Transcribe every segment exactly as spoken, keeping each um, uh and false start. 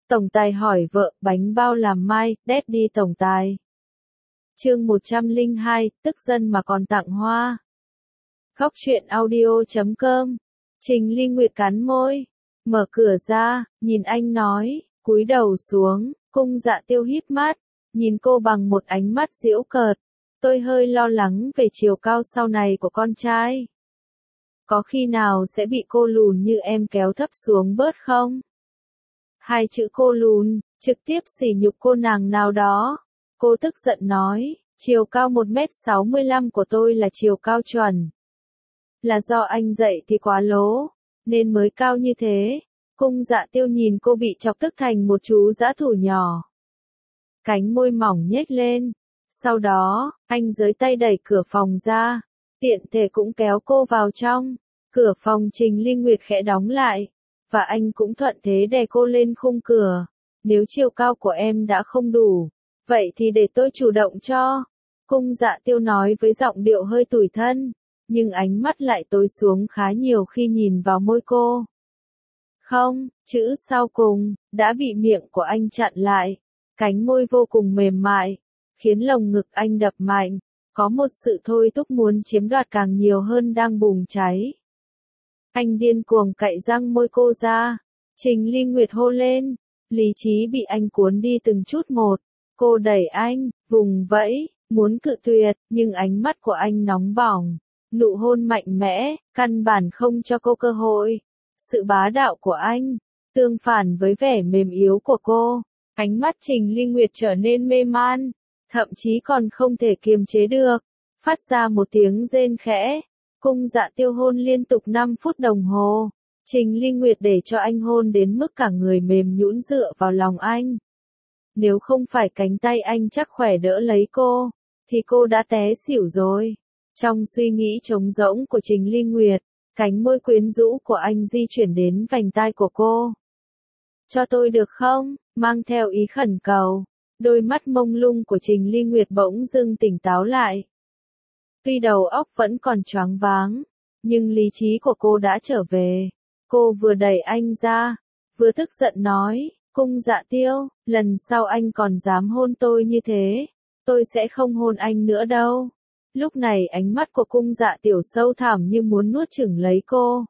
Tổng tài hỏi vợ, bánh bao làm mai, Daddy tổng tài. Chương một trăm lẻ hai, tức giận mà còn tặng hoa. Góc truyện audio chấm com. Trình Ly Nguyệt cắn môi, mở cửa ra, nhìn anh nói, cúi đầu xuống, Cung Dạ Tiêu híp mắt, nhìn cô bằng một ánh mắt giễu cợt. Tôi hơi lo lắng về chiều cao sau này của con trai. Có khi nào sẽ bị cô lùn như em kéo thấp xuống bớt không? Hai chữ cô lùn, trực tiếp sỉ nhục cô nàng nào đó. Cô tức giận nói, chiều cao một mét sáu mươi lăm của tôi là chiều cao chuẩn. Là do anh dạy thì quá lố, nên mới cao như thế. Cung Dạ Tiêu nhìn cô bị chọc tức thành một chú dã thú nhỏ. Cánh môi mỏng nhếch lên. Sau đó, anh giơ tay đẩy cửa phòng ra, tiện thể cũng kéo cô vào trong. Cửa phòng Trình Ly Nguyệt khẽ đóng lại, và anh cũng thuận thế đè cô lên khung cửa. Nếu chiều cao của em đã không đủ, vậy thì để tôi chủ động cho. Cung Dạ Tiêu nói với giọng điệu hơi tủi thân, nhưng ánh mắt lại tối xuống khá nhiều khi nhìn vào môi cô. Không, chữ sau cùng, đã bị miệng của anh chặn lại. Cánh môi vô cùng mềm mại, khiến lồng ngực anh đập mạnh, có một sự thôi thúc muốn chiếm đoạt càng nhiều hơn đang bùng cháy. Anh điên cuồng cạy răng môi cô ra, Trình Ly Nguyệt hô lên, lý trí bị anh cuốn đi từng chút một. Cô đẩy anh, vùng vẫy, muốn cự tuyệt, nhưng ánh mắt của anh nóng bỏng, nụ hôn mạnh mẽ, căn bản không cho cô cơ hội. Sự bá đạo của anh, tương phản với vẻ mềm yếu của cô, ánh mắt Trình Ly Nguyệt trở nên mê man, thậm chí còn không thể kiềm chế được, phát ra một tiếng rên khẽ. Cung Dạ Tiêu hôn liên tục năm phút đồng hồ, Trình Ly Nguyệt để cho anh hôn đến mức cả người mềm nhũn dựa vào lòng anh. Nếu không phải cánh tay anh chắc khỏe đỡ lấy cô, thì cô đã té xỉu rồi. Trong suy nghĩ trống rỗng của Trình Ly Nguyệt, cánh môi quyến rũ của anh di chuyển đến vành tai của cô. Cho tôi được không? Mang theo ý khẩn cầu, đôi mắt mông lung của Trình Ly Nguyệt bỗng dưng tỉnh táo lại. Tuy đầu óc vẫn còn choáng váng, nhưng lý trí của cô đã trở về. Cô vừa đẩy anh ra, vừa tức giận nói, Cung Dạ Tiêu, lần sau anh còn dám hôn tôi như thế, tôi sẽ không hôn anh nữa đâu. Lúc này ánh mắt của Cung Dạ Tiểu sâu thẳm như muốn nuốt chửng lấy cô.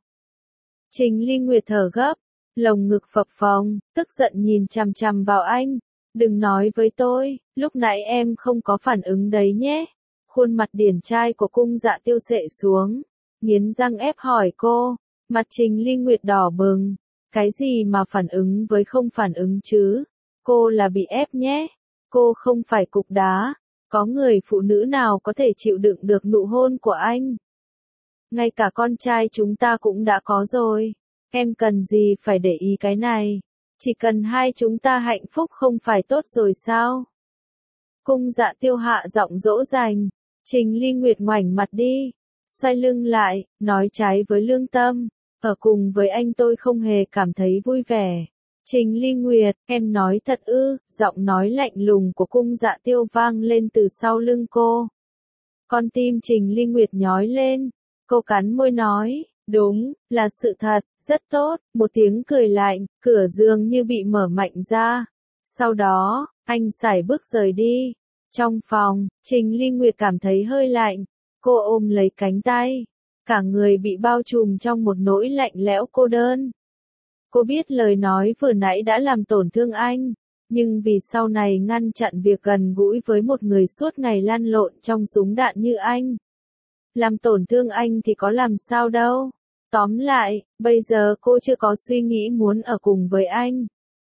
Trình Ly Nguyệt thở gấp, lồng ngực phập phồng, tức giận nhìn chằm chằm vào anh. Đừng nói với tôi, lúc nãy em không có phản ứng đấy nhé. Khuôn mặt điển trai của Cung Dạ Tiêu xệ xuống, nghiến răng ép hỏi cô. Mặt Trình Ly Nguyệt đỏ bừng, cái gì mà phản ứng với không phản ứng chứ? Cô là bị ép nhé, cô không phải cục đá. Có người phụ nữ nào có thể chịu đựng được nụ hôn của anh? Ngay cả con trai chúng ta cũng đã có rồi, em cần gì phải để ý cái này? Chỉ cần hai chúng ta hạnh phúc không phải tốt rồi sao? Cung Dạ Tiêu hạ giọng dỗ dành. Trình Ly Nguyệt ngoảnh mặt đi, xoay lưng lại, nói trái với lương tâm, ở cùng với anh tôi không hề cảm thấy vui vẻ. Trình Ly Nguyệt, em nói thật ư? Giọng nói lạnh lùng của Cung Dạ Tiêu vang lên từ sau lưng cô. Con tim Trình Ly Nguyệt nhói lên, cô cắn môi nói, đúng, là sự thật, rất tốt. Một tiếng cười lạnh, cửa dường như bị mở mạnh ra. Sau đó, anh sải bước rời đi. Trong phòng, Trình Ly Nguyệt cảm thấy hơi lạnh, cô ôm lấy cánh tay, cả người bị bao trùm trong một nỗi lạnh lẽo cô đơn. Cô biết lời nói vừa nãy đã làm tổn thương anh, nhưng vì sau này ngăn chặn việc gần gũi với một người suốt ngày lăn lộn trong súng đạn như anh. Làm tổn thương anh thì có làm sao đâu. Tóm lại, bây giờ cô chưa có suy nghĩ muốn ở cùng với anh.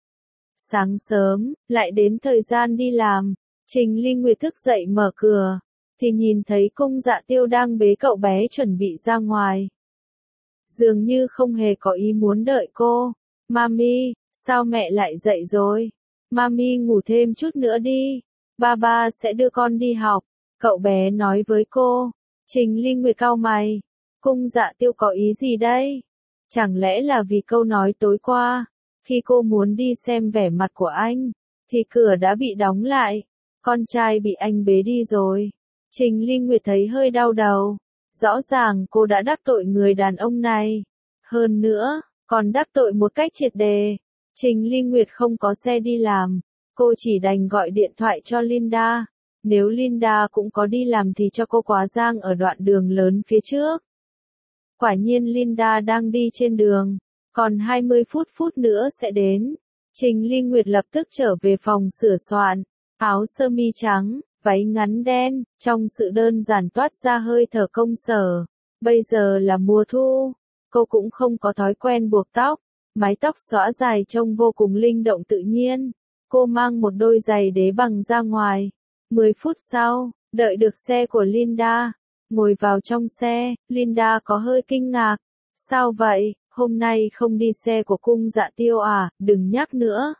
Sáng sớm, lại đến thời gian đi làm. Trình Ly Nguyệt thức dậy mở cửa, thì nhìn thấy Cung Dạ Tiêu đang bế cậu bé chuẩn bị ra ngoài. Dường như không hề có ý muốn đợi cô. Mami, sao mẹ lại dậy rồi? Mami ngủ thêm chút nữa đi. Ba ba sẽ đưa con đi học. Cậu bé nói với cô. Trình Ly Nguyệt cau mày. Cung Dạ Tiêu có ý gì đây? Chẳng lẽ là vì câu nói tối qua, khi cô muốn đi xem vẻ mặt của anh, thì cửa đã bị đóng lại. Con trai bị anh bế đi rồi. Trình Ly Nguyệt thấy hơi đau đầu. Rõ ràng cô đã đắc tội người đàn ông này. Hơn nữa, còn đắc tội một cách triệt đề. Trình Ly Nguyệt không có xe đi làm, cô chỉ đành gọi điện thoại cho Linda. Nếu Linda cũng có đi làm thì cho cô quá giang ở đoạn đường lớn phía trước. Quả nhiên Linda đang đi trên đường, còn hai mươi phút phút nữa sẽ đến. Trình Ly Nguyệt lập tức trở về phòng sửa soạn, áo sơ mi trắng, váy ngắn đen, trong sự đơn giản toát ra hơi thở công sở. Bây giờ là mùa thu, cô cũng không có thói quen buộc tóc, mái tóc xõa dài trông vô cùng linh động tự nhiên. Cô mang một đôi giày đế bằng ra ngoài. mười phút sau, đợi được xe của Linda. Ngồi vào trong xe, Linda có hơi kinh ngạc. Sao vậy, hôm nay không đi xe của Cung Dạ Tiêu à, đừng nhắc nữa.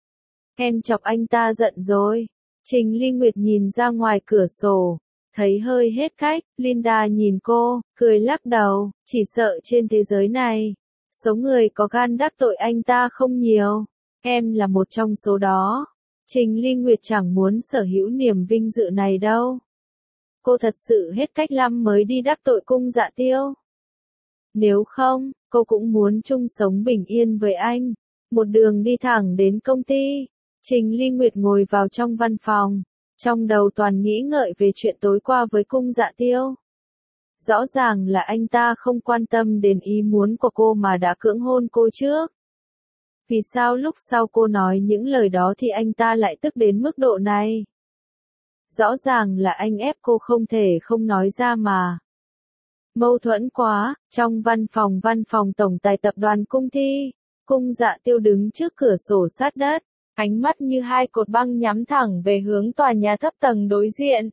Em chọc anh ta giận rồi. Trình Ly Nguyệt nhìn ra ngoài cửa sổ, thấy hơi hết cách. Linda nhìn cô, cười lắc đầu, chỉ sợ trên thế giới này, số người có gan đắc tội anh ta không nhiều. Em là một trong số đó. Trình Ly Nguyệt chẳng muốn sở hữu niềm vinh dự này đâu. Cô thật sự hết cách lắm mới đi đắc tội Cung Dạ Tiêu. Nếu không, cô cũng muốn chung sống bình yên với anh. Một đường đi thẳng đến công ty. Trình Ly Nguyệt ngồi vào trong văn phòng, trong đầu toàn nghĩ ngợi về chuyện tối qua với Cung Dạ Tiêu. Rõ ràng là anh ta không quan tâm đến ý muốn của cô mà đã cưỡng hôn cô trước. Vì sao lúc sau cô nói những lời đó thì anh ta lại tức đến mức độ này? Rõ ràng là anh ép cô không thể không nói ra mà. Mâu thuẫn quá. Trong văn phòng văn phòng tổng tài tập đoàn Cung Thi, Cung Dạ Tiêu đứng trước cửa sổ sát đất, ánh mắt như hai cột băng nhắm thẳng về hướng tòa nhà thấp tầng đối diện.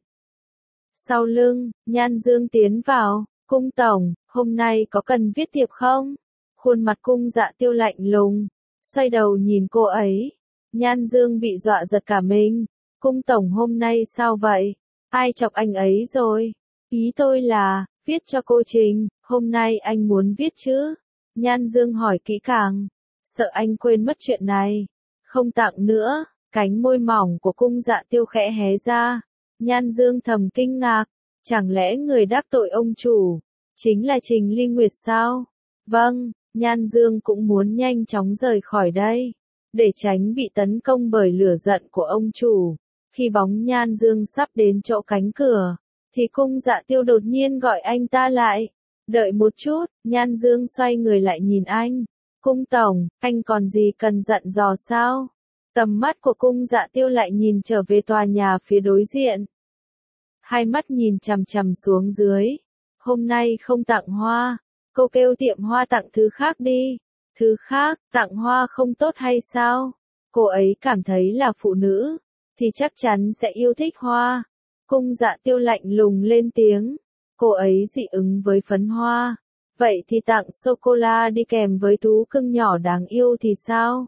Sau lưng, Nhan Dương tiến vào. Cung tổng, hôm nay có cần viết thiệp không? Khuôn mặt Cung Dạ Tiêu lạnh lùng, xoay đầu nhìn cô ấy. Nhan Dương bị dọa giật cả mình. Cung tổng hôm nay sao vậy? Ai chọc anh ấy rồi? Ý tôi là, viết cho cô Trình, hôm nay anh muốn viết chứ? Nhan Dương hỏi kỹ càng, sợ anh quên mất chuyện này. Không tặng nữa. Cánh môi mỏng của Cung Dạ Tiêu khẽ hé ra. Nhan Dương thầm kinh ngạc, chẳng lẽ người đắc tội ông chủ chính là Trình Ly Nguyệt sao? Vâng, Nhan Dương cũng muốn nhanh chóng rời khỏi đây, để tránh bị tấn công bởi lửa giận của ông chủ. Khi bóng Nhan Dương sắp đến chỗ cánh cửa, thì Cung Dạ Tiêu đột nhiên gọi anh ta lại. Đợi một chút. Nhan Dương xoay người lại nhìn anh. Cung tổng, anh còn gì cần dặn dò sao? Tầm mắt của Cung Dạ Tiêu lại nhìn trở về tòa nhà phía đối diện. Hai mắt nhìn chằm chằm xuống dưới. Hôm nay không tặng hoa. Cô kêu tiệm hoa tặng thứ khác đi. Thứ khác, tặng hoa không tốt hay sao? Cô ấy cảm thấy là phụ nữ thì chắc chắn sẽ yêu thích hoa. Cung Dạ Tiêu lạnh lùng lên tiếng. Cô ấy dị ứng với phấn hoa. Vậy thì tặng sô-cô-la đi kèm với thú cưng nhỏ đáng yêu thì sao?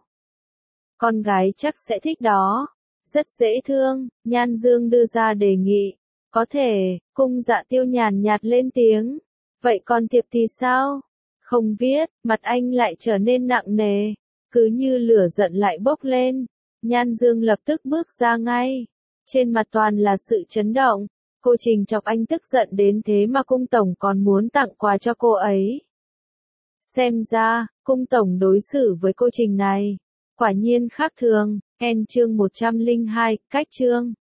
Con gái chắc sẽ thích đó. Rất dễ thương. Nhan Dương đưa ra đề nghị. Có thể. Cung Dạ Tiêu nhàn nhạt lên tiếng. Vậy còn thiệp thì sao? Không viết. Mặt anh lại trở nên nặng nề, cứ như lửa giận lại bốc lên. Nhan Dương lập tức bước ra ngay. Trên mặt toàn là sự chấn động. Cô Trình chọc anh tức giận đến thế mà Cung tổng còn muốn tặng quà cho cô ấy. Xem ra, Cung tổng đối xử với cô Trình này quả nhiên khác thường. End chương một trăm lẻ hai, cách chương.